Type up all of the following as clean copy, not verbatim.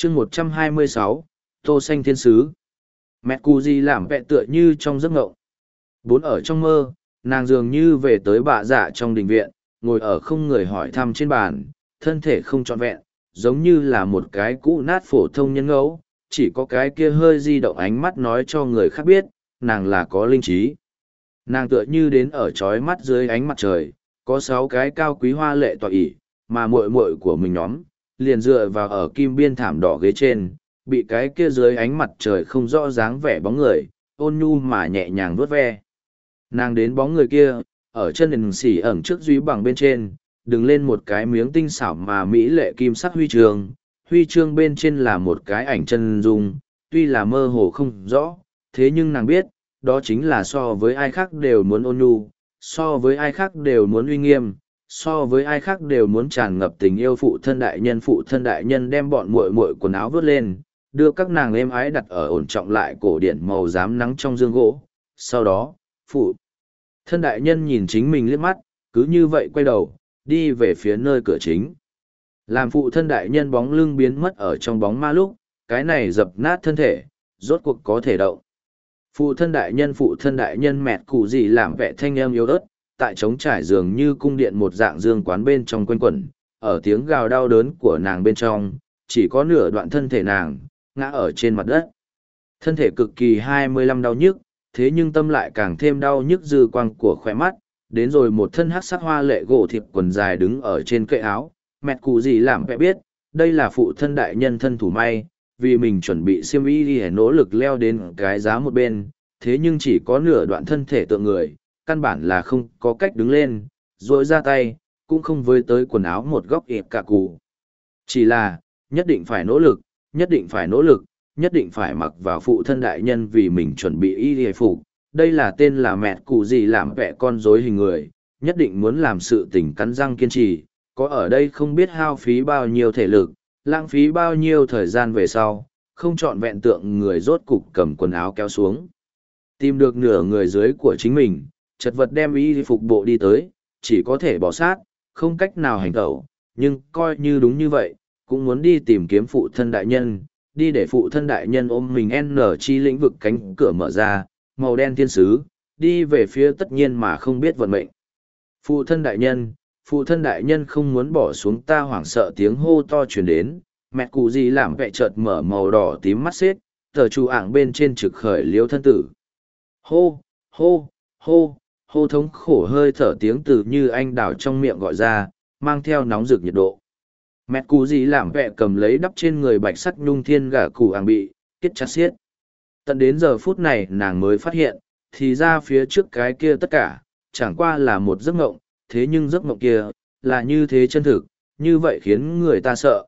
chương 126, tô xanh thiên sứ. Mẹ cụ gì làm vẹ tựa như trong giấc ngộng. Bốn ở trong mơ, nàng dường như về tới bạ dạ trong đình viện, ngồi ở không người hỏi thăm trên bàn, thân thể không trọn vẹn, giống như là một cái cũ nát phổ thông nhân ngẫu, chỉ có cái kia hơi di động ánh mắt nói cho người khác biết, nàng là có linh trí. Nàng tựa như đến ở trói mắt dưới ánh mặt trời, có 6 cái cao quý hoa lệ tọa ỷ, mà muội muội của mình nhóm, liền dựa vào ở kim biên thảm đỏ ghế trên, bị cái kia dưới ánh mặt trời không rõ dáng vẻ bóng người, ôn nhu mà nhẹ nhàng vuốt ve. Nàng đến bóng người kia, ở chân đền xỉ ẩn trước duy bằng bên trên, đứng lên một cái miếng tinh xảo mà mỹ lệ kim sắc huy chương bên trên là một cái ảnh chân dung, tuy là mơ hồ không rõ, thế nhưng nàng biết, đó chính là so với ai khác đều muốn ôn nhu, so với ai khác đều muốn uy nghiêm, so với ai khác đều muốn tràn ngập tình yêu. Phụ thân đại nhân đem bọn muội muội quần áo vớt lên, đưa các nàng êm ái đặt ở ổn trọng lại cổ điển màu rám nắng trong dương gỗ. Sau đó, phụ thân đại nhân nhìn chính mình liếc mắt, cứ như vậy quay đầu, đi về phía nơi cửa chính. Làm phụ thân đại nhân bóng lưng biến mất ở trong bóng ma lúc, cái này dập nát thân thể, rốt cuộc có thể động. Phụ thân đại nhân mẹt cụ gì làm vẻ thanh âm yếu ớt, tại trống trải dường như cung điện một dạng dương quán bên trong quanh quẩn, ở tiếng gào đau đớn của nàng bên trong, chỉ có nửa đoạn thân thể nàng, ngã ở trên mặt đất. Thân thể cực kỳ 25 đau nhức, thế nhưng tâm lại càng thêm đau nhức dư quang của khỏe mắt, đến rồi một thân hắc sắc hoa lệ gỗ thịt quần dài đứng ở trên kệ áo, mẹt cụ gì làm vẻ biết, đây là phụ thân đại nhân thân thủ may, vì mình chuẩn bị xiêm y đi nỗ lực leo đến cái giá một bên, thế nhưng chỉ có nửa đoạn thân thể tượng người, căn bản là không có cách đứng lên, rồi ra tay, cũng không với tới quần áo một góc ịp cả cụ. Chỉ là, nhất định phải nỗ lực, nhất định phải nỗ lực, nhất định phải mặc vào phụ thân đại nhân vì mình chuẩn bị y hề phục. Đây là tên là mẹt cụ gì làm vẻ con rối hình người, nhất định muốn làm sự tình cắn răng kiên trì, có ở đây không biết hao phí bao nhiêu thể lực, lãng phí bao nhiêu thời gian về sau, không chọn vẹn tượng người rốt cục cầm quần áo kéo xuống. Tìm được nửa người dưới của chính mình, chật vật đem y phục bộ đi tới, chỉ có thể bỏ sát, không cách nào hành tẩu, nhưng coi như đúng như vậy, cũng muốn đi tìm kiếm phụ thân đại nhân, đi để phụ thân đại nhân ôm mình N chi lĩnh vực cánh cửa mở ra, màu đen thiên sứ, đi về phía tất nhiên mà không biết vận mệnh. Phụ thân đại nhân không muốn bỏ xuống. Ta hoảng sợ tiếng hô to truyền đến, mẹ cụ gì làm vẻ chợt mở màu đỏ tím mắt xếp, tờ chủ ảng bên trên trực khởi liếu thân tử. Hô, hô, hô, hô thống khổ hơi thở tiếng từ như anh đào trong miệng gọi ra, mang theo nóng rực nhiệt độ. Mẹ cụ gì làm vẻ cầm lấy đắp trên người bạch sắt nhung thiên gà cụ ảng bị, kết chặt xiết. Tận đến giờ phút này nàng mới phát hiện, thì ra phía trước cái kia tất cả, chẳng qua là một giấc mộng, thế nhưng giấc mộng kia, là như thế chân thực, như vậy khiến người ta sợ.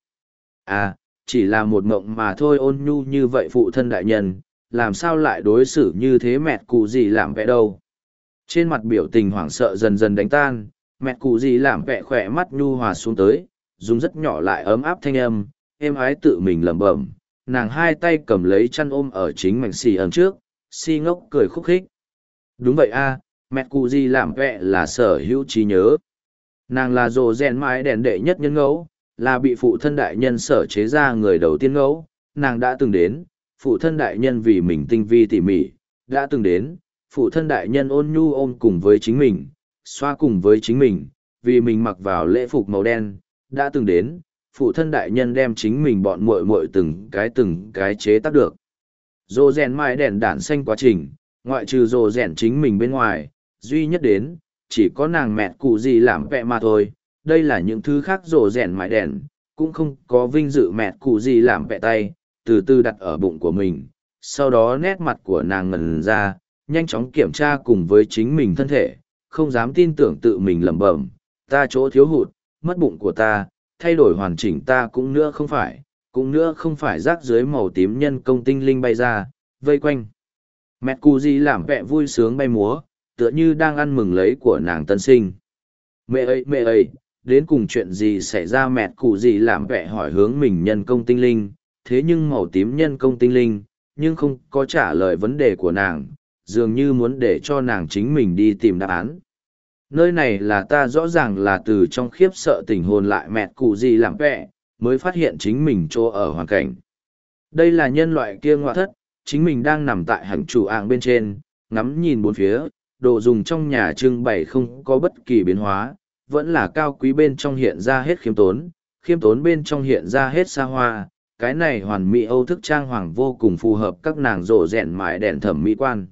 À, chỉ là một mộng mà thôi. Ôn nhu như vậy phụ thân đại nhân, làm sao lại đối xử như thế mẹ cụ gì làm vẻ đâu. Trên mặt biểu tình hoảng sợ dần dần đánh tan, mẹ cụ gì làm vẻ khỏe mắt nhu hòa xuống tới, dùng rất nhỏ lại ấm áp thanh âm, êm ái tự mình lẩm bẩm. Nàng hai tay cầm lấy chăn ôm ở chính mảnh xì ẩn trước, si ngốc cười khúc khích. Đúng vậy a, mẹ cụ gì làm vẻ là sở hữu trí nhớ. Nàng là rồ rèn mái đèn đệ nhất nhân ngẫu, là bị phụ thân đại nhân sở chế ra người đầu tiên ngẫu. Nàng đã từng đến, phụ thân đại nhân vì mình tinh vi tỉ mỉ, đã từng đến, phụ thân đại nhân ôn nhu ôm cùng với chính mình, xoa cùng với chính mình, vì mình mặc vào lễ phục màu đen, đã từng đến, phụ thân đại nhân đem chính mình bọn muội muội từng cái chế tác được. Rồ rèn mái đèn đản xanh quá trình, ngoại trừ rồ rèn chính mình bên ngoài, duy nhất đến, chỉ có nàng mẹ cụ gì làm vẹ mà thôi. Đây là những thứ khác rồ rèn mái đèn, cũng không có vinh dự mẹ cụ gì làm vẹ tay, từ từ đặt ở bụng của mình. Sau đó nét mặt của nàng ngần ra, nhanh chóng kiểm tra cùng với chính mình thân thể, không dám tin tưởng tự mình lẩm bẩm, ta chỗ thiếu hụt, mất bụng của ta, thay đổi hoàn chỉnh ta cũng nữa không phải rác dưới màu tím nhân công tinh linh bay ra, vây quanh. Mẹ cụ gì làm vẻ vui sướng bay múa, tựa như đang ăn mừng lấy của nàng tân sinh. Mẹ ơi, đến cùng chuyện gì xảy ra? Mẹ cụ gì làm vẻ hỏi hướng mình nhân công tinh linh, thế nhưng màu tím nhân công tinh linh, nhưng không có trả lời vấn đề của nàng, dường như muốn để cho nàng chính mình đi tìm đáp án. Nơi này là ta rõ ràng là từ trong khiếp sợ tỉnh hồn lại mẹ cụ gì làm vẻ, mới phát hiện chính mình chỗ ở hoàn cảnh. Đây là nhân loại kia ngoại thất, chính mình đang nằm tại hành chủ ạng bên trên, ngắm nhìn bốn phía, đồ dùng trong nhà trưng bày không có bất kỳ biến hóa, vẫn là cao quý bên trong hiện ra hết khiêm tốn bên trong hiện ra hết xa hoa, cái này hoàn mỹ Âu thức trang hoàng vô cùng phù hợp các nàng rộ rẹn mãi đèn thẩm mỹ quan.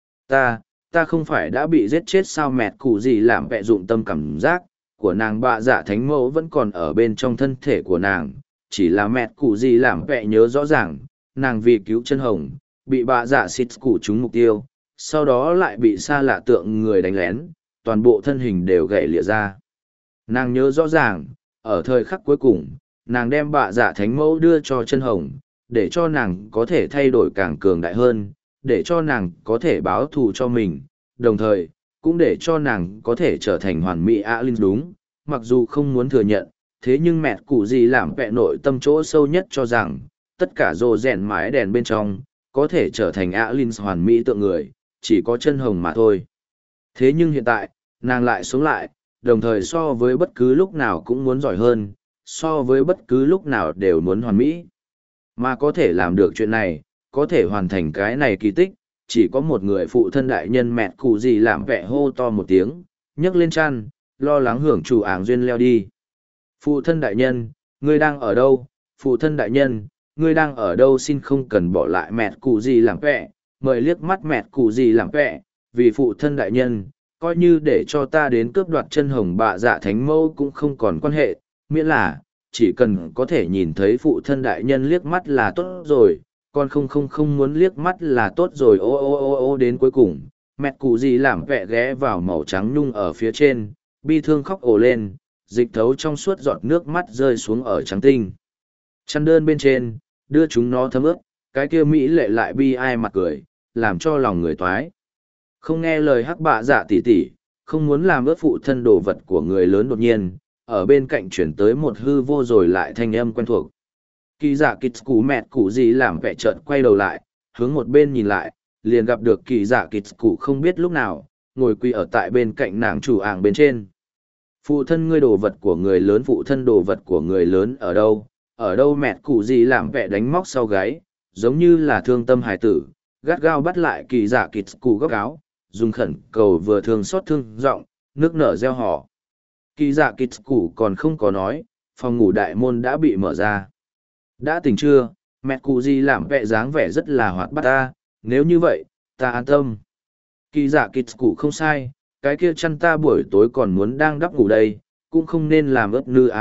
Ta không phải đã bị giết chết sao mẹt cụ gì làm vẹ dụng tâm cảm giác của nàng bạ dạ thánh mẫu vẫn còn ở bên trong thân thể của nàng, chỉ là mẹt cụ gì làm vẹ nhớ rõ ràng, nàng vì cứu chân hồng, bị bạ dạ xịt cụ trúng mục tiêu, sau đó lại bị xa lạ tượng người đánh lén, toàn bộ thân hình đều gãy lìa ra. Nàng nhớ rõ ràng, ở thời khắc cuối cùng, nàng đem bạ dạ thánh mẫu đưa cho chân hồng, để cho nàng có thể thay đổi càng cường đại hơn, để cho nàng có thể báo thù cho mình, đồng thời, cũng để cho nàng có thể trở thành hoàn mỹ Alin đúng, mặc dù không muốn thừa nhận, thế nhưng mẹ cụ gì làm vẹ nội tâm chỗ sâu nhất cho rằng, tất cả rồ rèn mái đèn bên trong, có thể trở thành Alin hoàn mỹ tượng người, chỉ có chân hồng mà thôi. Thế nhưng hiện tại, nàng lại sống lại, đồng thời so với bất cứ lúc nào cũng muốn giỏi hơn, so với bất cứ lúc nào đều muốn hoàn mỹ. Mà có thể làm được chuyện này, có thể hoàn thành cái này kỳ tích, chỉ có một người phụ thân đại nhân mẹ cụ gì làm vẻ hô to một tiếng, nhấc lên chăn, lo lắng hưởng chủ áng duyên leo đi. Phụ thân đại nhân, ngươi đang ở đâu? Phụ thân đại nhân, ngươi đang ở đâu? Xin không cần bỏ lại mẹ cụ gì làm vẻ, mời liếc mắt mẹ cụ gì làm vẻ, vì phụ thân đại nhân, coi như để cho ta đến cướp đoạt chân hồng bạ dạ thánh mẫu cũng không còn quan hệ, miễn là, chỉ cần có thể nhìn thấy phụ thân đại nhân liếc mắt là tốt rồi, con không muốn liếc mắt là tốt rồi ô đến cuối cùng, mẹ cụ gì làm vẻ ghé vào màu trắng nhung ở phía trên, bi thương khóc ồ lên, dịch thấu trong suốt giọt nước mắt rơi xuống ở trắng tinh. Chăn đơn bên trên, đưa chúng nó thấm ướt, cái kia Mỹ lệ lại bi ai mặt cười, làm cho lòng người toái. Không nghe lời hắc bạ dạ tỉ tỉ, không muốn làm ướt phụ thân đồ vật của người lớn đột nhiên, ở bên cạnh chuyển tới một hư vô rồi lại thanh âm quen thuộc. Kỳ dạ kịch cụ mẹt cụ gì làm vẻ trợn quay đầu lại, hướng một bên nhìn lại, liền gặp được kỳ dạ kịch cụ không biết lúc nào, ngồi quỳ ở tại bên cạnh nàng chủ ảng bên trên. Phụ thân ngươi đồ vật của người lớn, phụ thân đồ vật của người lớn ở đâu? Ở đâu mẹt cụ gì làm vẻ đánh móc sau gáy, giống như là thương tâm hải tử, gắt gao bắt lại kỳ dạ kịch cụ góc áo, dùng khẩn cầu vừa thương xót thương giọng, nước nở reo hò. Kỳ dạ kịch cụ còn không có nói, phòng ngủ đại môn đã bị mở ra. Đã tỉnh chưa? Mẹ cụ gì làm vẻ dáng vẻ rất là hoạt bát ta, nếu như vậy, ta an tâm. Kỳ dạ kịch cụ không sai, cái kia chăn ta buổi tối còn muốn đang đắp ngủ đây, cũng không nên làm ướp nư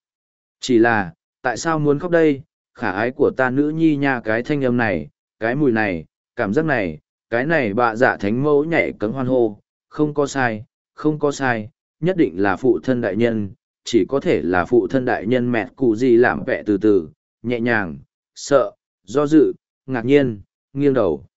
Chỉ là, tại sao muốn khóc đây? Khả ái của ta nữ nhi nha, cái thanh âm này, cái mùi này, cảm giác này, cái này bạ dạ thánh mẫu nhảy cấm hoan hô, không có sai, không có sai, nhất định là phụ thân đại nhân, chỉ có thể là phụ thân đại nhân. Mẹ cụ gì làm vẻ từ từ, nhẹ nhàng, sợ, do dự, ngạc nhiên, nghiêng đầu.